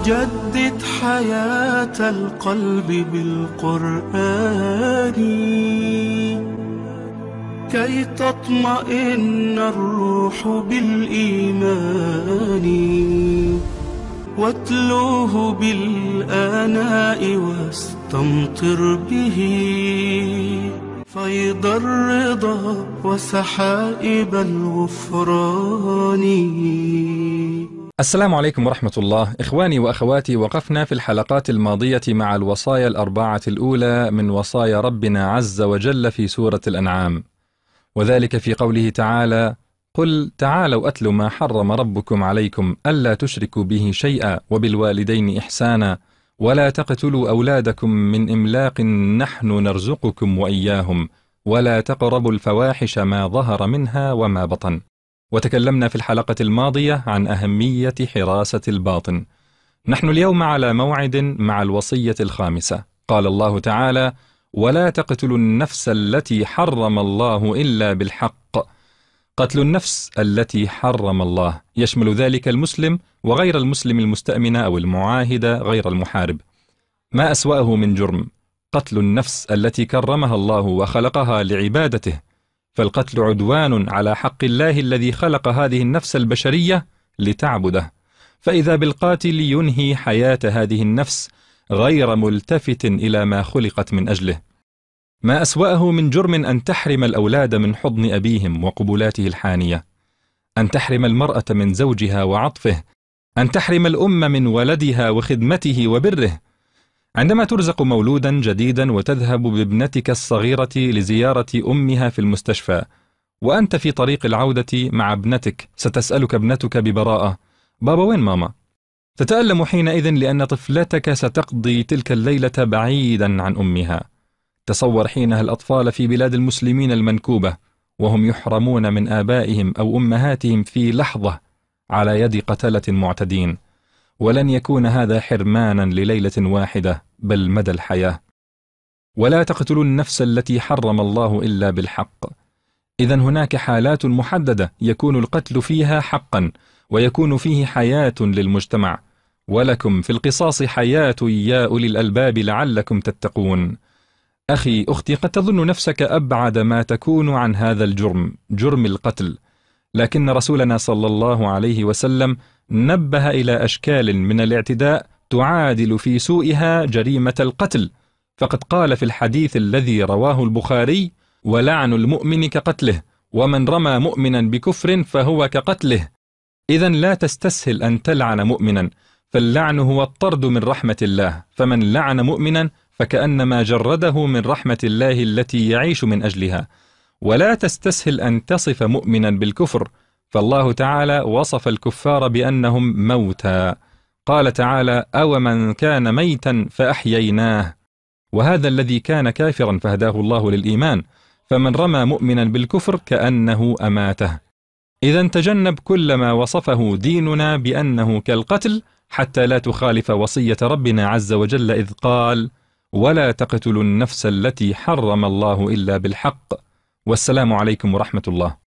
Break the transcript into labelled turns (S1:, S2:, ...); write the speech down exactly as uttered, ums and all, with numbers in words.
S1: جدد حياة القلب بالقرآن كي تطمئن الروح بالإيمان، واتلوه بالآناء واستمطر به فيض الرضا وسحائب الغفران.
S2: السلام عليكم ورحمة الله. إخواني وأخواتي، وقفنا في الحلقات الماضية مع الوصايا الأربعة الأولى من وصايا ربنا عز وجل في سورة الأنعام، وذلك في قوله تعالى: قل تعالوا أتل ما حرم ربكم عليكم ألا تشركوا به شيئا وبالوالدين إحسانا ولا تقتلوا أولادكم من إملاق نحن نرزقكم وإياهم ولا تقربوا الفواحش ما ظهر منها وما بطن. وتكلمنا في الحلقة الماضية عن أهمية حراسة الباطن. نحن اليوم على موعد مع الوصية الخامسة. قال الله تعالى: ولا تقتلوا النفس التي حرم الله إلا بالحق. قتل النفس التي حرم الله يشمل ذلك المسلم وغير المسلم المستأمن أو المعاهد غير المحارب. ما أسوأه من جرم قتل النفس التي كرمها الله وخلقها لعبادته، فالقتل عدوان على حق الله الذي خلق هذه النفس البشرية لتعبده، فإذا بالقاتل ينهي حياة هذه النفس غير ملتفت إلى ما خلقت من أجله. ما أسوأه من جرم أن تحرم الأولاد من حضن أبيهم وقبلاته الحانية، أن تحرم المرأة من زوجها وعطفه، أن تحرم الأم من ولدها وخدمته وبره. عندما ترزق مولودا جديدا وتذهب بابنتك الصغيرة لزيارة أمها في المستشفى، وأنت في طريق العودة مع ابنتك، ستسألك ابنتك ببراءة: بابا وين ماما؟ تتألم حينئذ لأن طفلتك ستقضي تلك الليلة بعيدا عن أمها. تصور حينها الأطفال في بلاد المسلمين المنكوبة وهم يحرمون من آبائهم أو أمهاتهم في لحظة على يد قتلة معتدين، ولن يكون هذا حرمانا لليلة واحدة بل مدى الحياة. ولا تقتلوا النفس التي حرم الله إلا بالحق. إذن هناك حالات محددة يكون القتل فيها حقا ويكون فيه حياة للمجتمع، ولكم في القصاص حياة يا أولي الألباب لعلكم تتقون. أخي أختي، قد تظن نفسك أبعد ما تكون عن هذا الجرم، جرم القتل، لكن رسولنا صلى الله عليه وسلم نبه إلى أشكال من الاعتداء تعادل في سوءها جريمة القتل، فقد قال في الحديث الذي رواه البخاري: ولعن المؤمن كقتله، ومن رمى مؤمنا بكفر فهو كقتله. إذن لا تستسهل أن تلعن مؤمنا، فاللعن هو الطرد من رحمة الله، فمن لعن مؤمنا فكأنما جرده من رحمة الله التي يعيش من أجلها. ولا تستسهل أن تصف مؤمنا بالكفر، فالله تعالى وصف الكفار بأنهم موتى. قال تعالى: أومن كان ميتا فأحييناه، وهذا الذي كان كافرا فهداه الله للإيمان، فمن رمى مؤمنا بالكفر كأنه أماته. إذن تجنب كل ما وصفه ديننا بأنه كالقتل حتى لا تخالف وصية ربنا عز وجل إذ قال: ولا تقتلوا النفس التي حرم الله إلا بالحق. والسلام عليكم ورحمة الله.